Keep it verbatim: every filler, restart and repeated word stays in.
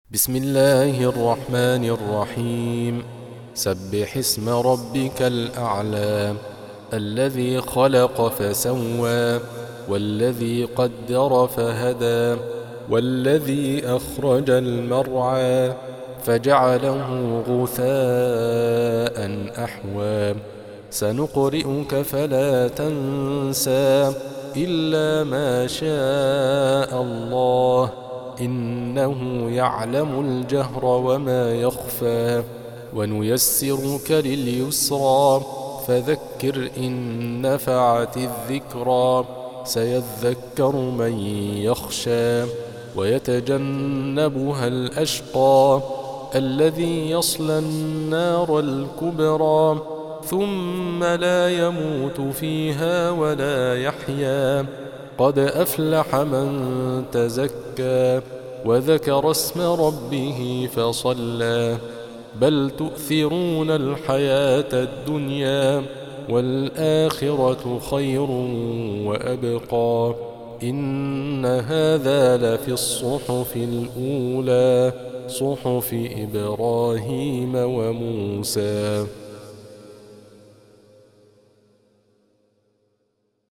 بسم الله الرحمن الرحيم. سبح اسم ربك الأعلى الذي خلق فسوى والذي قدر فهدى والذي أخرج المرعى فجعله غثاء أحوى سنقرئك فلا تنسى إلا ما شاء الله إنه يعلم الجهر وما يخفى ونيسرك لليسرى فذكر إن نفعت الذكرى سيذكر من يخشى ويتجنبها الأشقى الذي يصلى النار الكبرى ثم لا يموت فيها ولا يحيا قد أفلح من تزكى وذكر اسم ربه فصلى بل تؤثرون الحياة الدنيا والآخرة خير وأبقى إن هذا لفي الصحف الأولى صحف إبراهيم وموسى.